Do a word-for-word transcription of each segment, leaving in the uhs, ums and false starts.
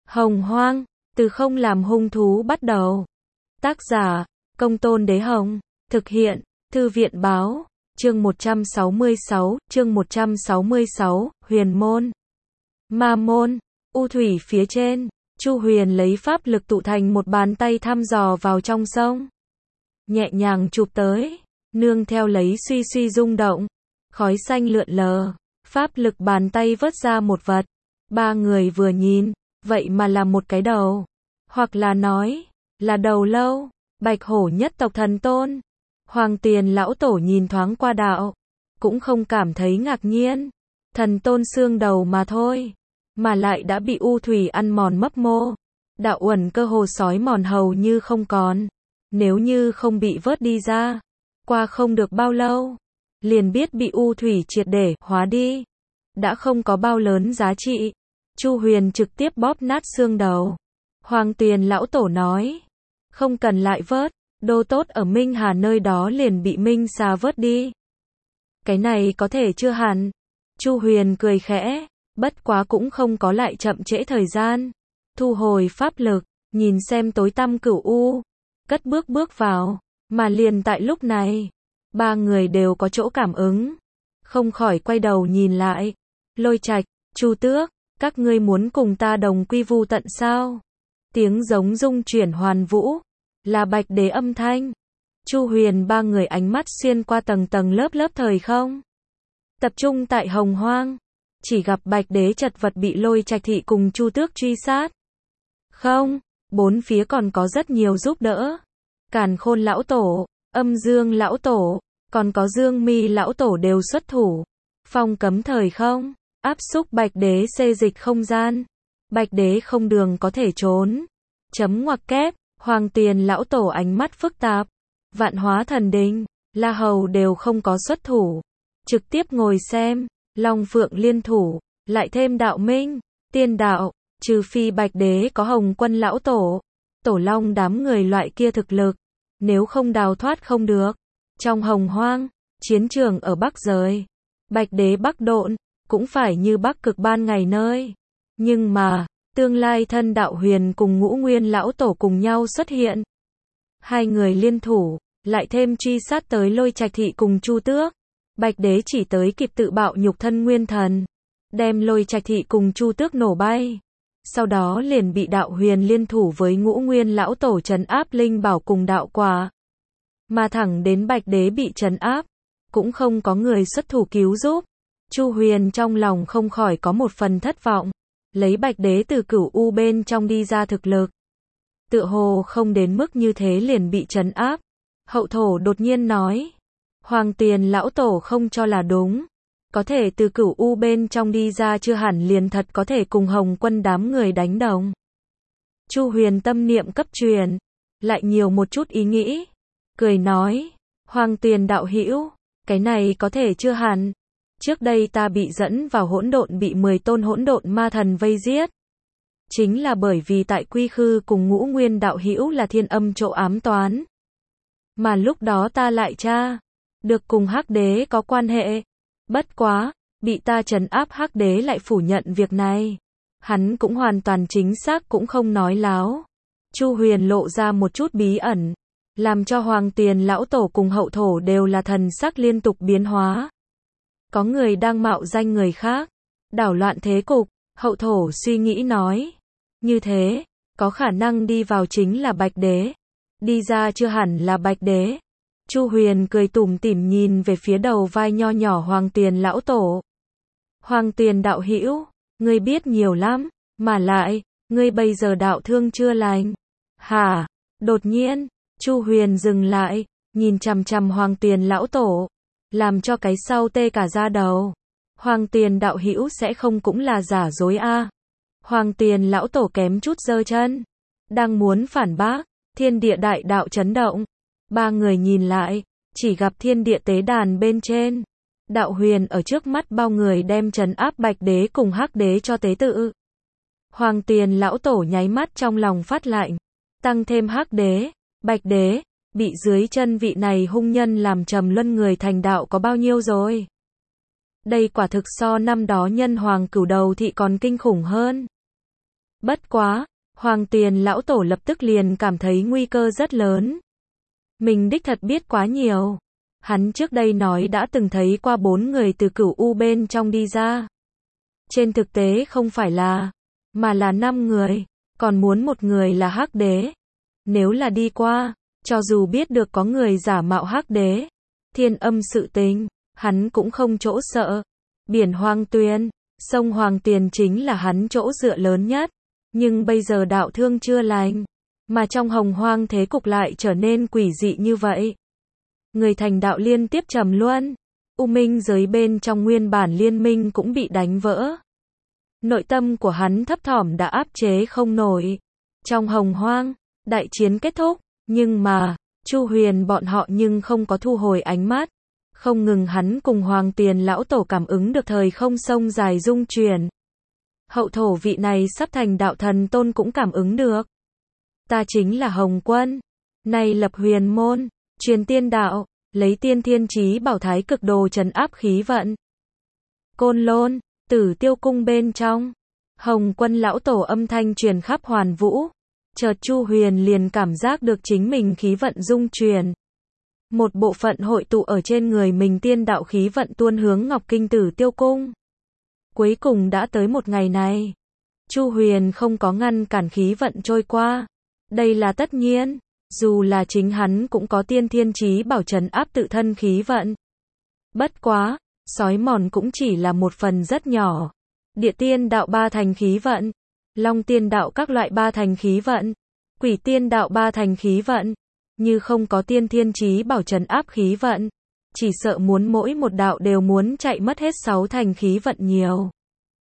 Hồng Hoang, từ không làm hung thú bắt đầu. Tác giả, Công Tôn Đế Hồng. Thực hiện, Thư viện Báo. Chương một trăm sáu mươi sáu, chương một trăm sáu mươi sáu, Huyền Môn. Ma Môn, U Thủy phía trên, Chu Huyền lấy pháp lực tụ thành một bàn tay thăm dò vào trong sông. Nhẹ nhàng chụp tới, nương theo lấy suy suy rung động, khói xanh lượn lờ, pháp lực bàn tay vớt ra một vật. Ba người vừa nhìn, vậy mà là một cái đầu, hoặc là nói, là đầu lâu, Bạch Hổ nhất tộc thần tôn. Hoàng Tiền lão tổ nhìn thoáng qua đạo, cũng không cảm thấy ngạc nhiên, thần tôn xương đầu mà thôi, mà lại đã bị u thủy ăn mòn mấp mô, đạo uẩn cơ hồ sói mòn hầu như không còn, nếu như không bị vớt đi ra, qua không được bao lâu, liền biết bị u thủy triệt để hóa đi, đã không có bao lớn giá trị. Chu Huyền trực tiếp bóp nát xương đầu. Hoàng Tiền lão tổ nói, không cần lại vớt, đồ tốt ở Minh Hà nơi đó liền bị Minh Xà vớt đi. Cái này có thể chưa hẳn. Chu Huyền cười khẽ, bất quá cũng không có lại chậm trễ thời gian. Thu hồi pháp lực, nhìn xem tối tăm cửu u, cất bước bước vào, mà liền tại lúc này, ba người đều có chỗ cảm ứng, không khỏi quay đầu nhìn lại. Lôi Trạch, Chu Tước, các ngươi muốn cùng ta đồng quy vu tận sao? Tiếng giống rung chuyển hoàn vũ, là Bạch Đế âm thanh. Chu Huyền ba người ánh mắt xuyên qua tầng tầng lớp lớp thời không, tập trung tại Hồng Hoang, chỉ gặp Bạch Đế chật vật bị Lôi Trạch thị cùng Chu Tước truy sát. Không, bốn phía còn có rất nhiều giúp đỡ. Càn Khôn lão tổ, Âm Dương lão tổ, còn có Dương Mi lão tổ đều xuất thủ. Phong cấm thời không, áp xúc Bạch Đế xê dịch không gian. Bạch Đế không đường có thể trốn. Chấm ngoặc kép, Hoàng Tiền lão tổ ánh mắt phức tạp. Vạn Hóa Thần Đình, La Hầu đều không có xuất thủ. Trực tiếp ngồi xem, Long Phượng liên thủ, lại thêm Đạo Minh, Tiên Đạo, trừ phi Bạch Đế có Hồng Quân lão tổ, Tổ Long đám người loại kia thực lực, nếu không đào thoát không được. Trong Hồng Hoang, chiến trường ở Bắc Giới, Bạch Đế Bắc Độn, cũng phải như Bắc Cực ban ngày nơi. Nhưng mà, tương lai thân Đạo Huyền cùng Ngũ Nguyên lão tổ cùng nhau xuất hiện. Hai người liên thủ, lại thêm truy sát tới Lôi Trạch thị cùng Chu Tước. Bạch Đế chỉ tới kịp tự bạo nhục thân nguyên thần, đem Lôi Trạch thị cùng Chu Tước nổ bay. Sau đó liền bị Đạo Huyền liên thủ với Ngũ Nguyên lão tổ trấn áp linh bảo cùng đạo quả. Mà thẳng đến Bạch Đế bị trấn áp, cũng không có người xuất thủ cứu giúp. Chu Huyền trong lòng không khỏi có một phần thất vọng, lấy Bạch Đế từ cửu u bên trong đi ra thực lực, tựa hồ không đến mức như thế liền bị trấn áp. Hậu thổ đột nhiên nói, Hoàng Tiền lão tổ không cho là đúng, có thể từ cửu u bên trong đi ra chưa hẳn liền thật có thể cùng Hồng Quân đám người đánh đồng. Chu Huyền tâm niệm cấp truyền, lại nhiều một chút ý nghĩ, cười nói, Hoàng Tiền đạo hữu, cái này có thể chưa hẳn. Trước đây ta bị dẫn vào hỗn độn bị mười tôn hỗn độn ma thần vây giết, chính là bởi vì tại Quy Khư cùng Ngũ Nguyên đạo hữu là Thiên Âm chỗ ám toán. Mà lúc đó ta lại tra được cùng Hắc Đế có quan hệ. Bất quá, bị ta trấn áp Hắc Đế lại phủ nhận việc này. Hắn cũng hoàn toàn chính xác cũng không nói láo. Chu Huyền lộ ra một chút bí ẩn, làm cho Hoàng Tiền lão tổ cùng hậu thổ đều là thần sắc liên tục biến hóa. Có người đang mạo danh người khác, đảo loạn thế cục. Hậu thổ suy nghĩ nói, như thế, có khả năng đi vào chính là Bạch Đế, đi ra chưa hẳn là Bạch Đế. Chu Huyền cười tủm tỉm nhìn về phía đầu vai nho nhỏ Hoàng Tiền lão tổ. Hoàng Tiền đạo hữu, ngươi biết nhiều lắm, mà lại, ngươi bây giờ đạo thương chưa lành. Hả? Đột nhiên, Chu Huyền dừng lại, nhìn chằm chằm Hoàng Tiền lão tổ, làm cho cái sau tê cả da đầu. Hoàng Tiền đạo hữu sẽ không cũng là giả dối a? À? Hoàng Tiền lão tổ kém chút giơ chân, đang muốn phản bác, thiên địa đại đạo chấn động. Ba người nhìn lại, chỉ gặp thiên địa tế đàn bên trên, Đạo Huyền ở trước mắt bao người đem trấn áp Bạch Đế cùng Hắc Đế cho tế tự. Hoàng Tiền lão tổ nháy mắt trong lòng phát lạnh, tăng thêm Hắc Đế, Bạch Đế, bị dưới chân vị này hung nhân làm trầm luân người thành đạo có bao nhiêu rồi. Đây quả thực so năm đó nhân hoàng cửu đầu thị còn kinh khủng hơn. Bất quá, Hoàng Tuyền lão tổ lập tức liền cảm thấy nguy cơ rất lớn. Mình đích thật biết quá nhiều. Hắn trước đây nói đã từng thấy qua bốn người từ Cửu U bên trong đi ra. Trên thực tế không phải là, mà là năm người, còn muốn một người là Hắc Đế. Nếu là đi qua, cho dù biết được có người giả mạo Hắc Đế, Thiên Âm sự tình, hắn cũng không chỗ sợ. Biển Hoàng Tuyền, sông Hoàng Tuyền chính là hắn chỗ dựa lớn nhất. Nhưng bây giờ đạo thương chưa lành, mà trong hồng hoang thế cục lại trở nên quỷ dị như vậy. Người thành đạo liên tiếp trầm luân, U Minh giới bên trong nguyên bản liên minh cũng bị đánh vỡ. Nội tâm của hắn thấp thỏm đã áp chế không nổi. Trong hồng hoang, đại chiến kết thúc, nhưng mà, Chu Huyền bọn họ nhưng không có thu hồi ánh mắt. Không ngừng hắn cùng Hoàng Tuyền lão tổ cảm ứng được thời không sông dài dung chuyển. Hậu thổ vị này sắp thành đạo thần tôn cũng cảm ứng được. Ta chính là Hồng Quân, nay lập huyền môn, truyền tiên đạo, lấy tiên thiên chí bảo thái cực đồ trấn áp khí vận. Côn Lôn, Tử Tiêu cung bên trong, Hồng Quân lão tổ âm thanh truyền khắp hoàn vũ. Chợt Chu Huyền liền cảm giác được chính mình khí vận dung chuyển. Một bộ phận hội tụ ở trên người mình tiên đạo khí vận tuôn hướng Ngọc Kinh Tử Tiêu cung. Cuối cùng đã tới một ngày này. Chu Huyền không có ngăn cản khí vận trôi qua. Đây là tất nhiên, dù là chính hắn cũng có tiên thiên chí bảo trấn áp tự thân khí vận. Bất quá, sói mòn cũng chỉ là một phần rất nhỏ. Địa tiên đạo ba thành khí vận, Long tiên đạo các loại ba thành khí vận, Quỷ tiên đạo ba thành khí vận, như không có tiên thiên chí bảo trấn áp khí vận, chỉ sợ muốn mỗi một đạo đều muốn chạy mất hết sáu thành khí vận nhiều.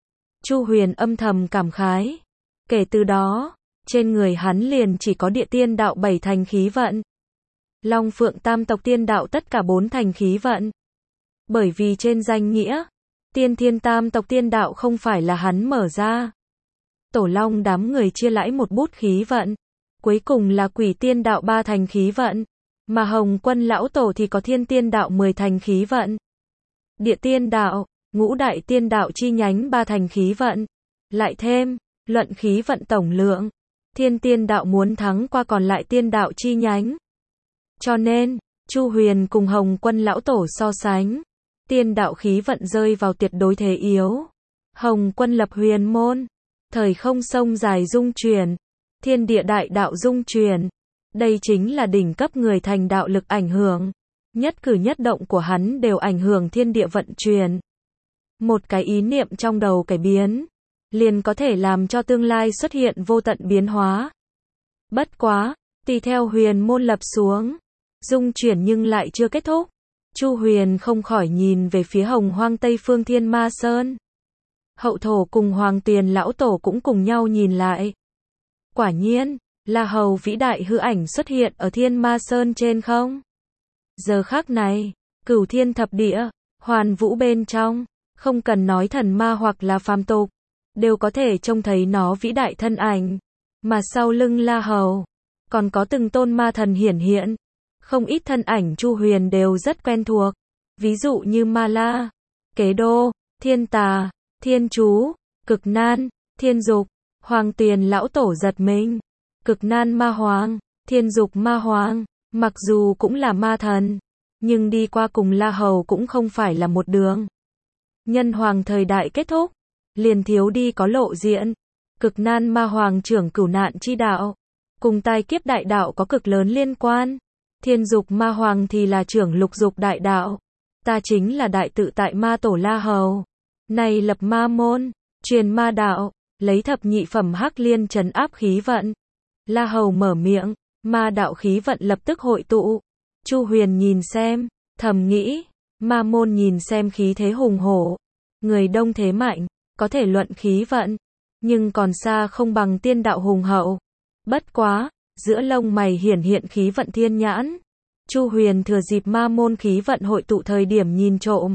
Chu Huyền âm thầm cảm khái. Kể từ đó, trên người hắn liền chỉ có địa tiên đạo bảy thành khí vận. Long Phượng tam tộc tiên đạo tất cả bốn thành khí vận. Bởi vì trên danh nghĩa, tiên thiên tam tộc tiên đạo không phải là hắn mở ra. Tổ Long đám người chia lãi một bút khí vận. Cuối cùng là Quỷ tiên đạo ba thành khí vận. Mà Hồng Quân lão tổ thì có thiên tiên đạo mười thành khí vận. Địa tiên đạo, ngũ đại tiên đạo chi nhánh ba thành khí vận. Lại thêm, luận khí vận tổng lượng, thiên tiên đạo muốn thắng qua còn lại tiên đạo chi nhánh. Cho nên, Chu Huyền cùng Hồng Quân lão tổ so sánh, tiên đạo khí vận rơi vào tuyệt đối thế yếu. Hồng Quân lập huyền môn, thời không sông dài dung chuyển, thiên địa đại đạo dung chuyển. Đây chính là đỉnh cấp người thành đạo lực ảnh hưởng. Nhất cử nhất động của hắn đều ảnh hưởng thiên địa vận chuyển. Một cái ý niệm trong đầu cải biến, liền có thể làm cho tương lai xuất hiện vô tận biến hóa. Bất quá, tùy theo huyền môn lập xuống, dung chuyển nhưng lại chưa kết thúc. Chu Huyền không khỏi nhìn về phía hồng hoang Tây Phương Thiên Ma Sơn. Hậu thổ cùng Hoàng Tuyền lão tổ cũng cùng nhau nhìn lại. Quả nhiên, là hầu vĩ đại hư ảnh xuất hiện ở Thiên Ma Sơn trên không. Giờ khắc này, cửu thiên thập địa, hoàn vũ bên trong, không cần nói thần ma hoặc là phàm tục, đều có thể trông thấy nó vĩ đại thân ảnh. Mà sau lưng La Hầu, còn có từng tôn ma thần hiển hiện. Không ít thân ảnh Chu Huyền đều rất quen thuộc. Ví dụ như Ma La, Kế Đô, Thiên Tà, Thiên Chú, Cực Nan, Thiên Dục. Hoàng Tuyền lão tổ giật mình. Cực Nan ma hoàng, Thiên Dục ma hoàng, mặc dù cũng là ma thần, nhưng đi qua cùng La Hầu cũng không phải là một đường. Nhân hoàng thời đại kết thúc, liền thiếu đi có lộ diện. Cực Nan ma hoàng trưởng cửu nạn chi đạo, cùng tai kiếp đại đạo có cực lớn liên quan. Thiên Dục ma hoàng thì là trưởng lục dục đại đạo. Ta chính là đại tự tại ma tổ La Hầu. Này lập ma môn, truyền ma đạo, lấy thập nhị phẩm hắc liên trấn áp khí vận. La Hầu mở miệng, ma đạo khí vận lập tức hội tụ. Chu Huyền nhìn xem, thầm nghĩ, ma môn nhìn xem khí thế hùng hổ. Người đông thế mạnh, có thể luận khí vận, nhưng còn xa không bằng tiên đạo hùng hậu. Bất quá, giữa lông mày hiển hiện khí vận thiên nhãn. Chu Huyền thừa dịp ma môn khí vận hội tụ thời điểm nhìn trộm.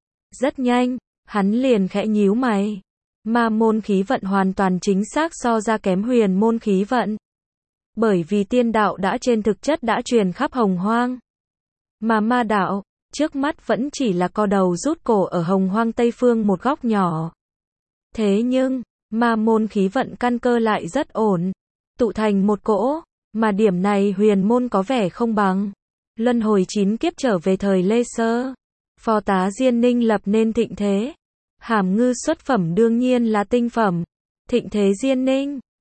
Rất nhanh, hắn liền khẽ nhíu mày. Ma môn khí vận hoàn toàn chính xác so ra kém huyền môn khí vận. Bởi vì tiên đạo đã trên thực chất đã truyền khắp hồng hoang. Mà ma đạo, trước mắt vẫn chỉ là co đầu rút cổ ở hồng hoang Tây Phương một góc nhỏ. Thế nhưng, Ma môn khí vận căn cơ lại rất ổn, tụ thành một cỗ, mà điểm này huyền môn có vẻ không bằng. Luân hồi chín kiếp trở về thời Lê Sơ, phò tá Diên Ninh lập nên thịnh thế. Hàm Ngư xuất phẩm đương nhiên là tinh phẩm. Thịnh thế Diên Ninh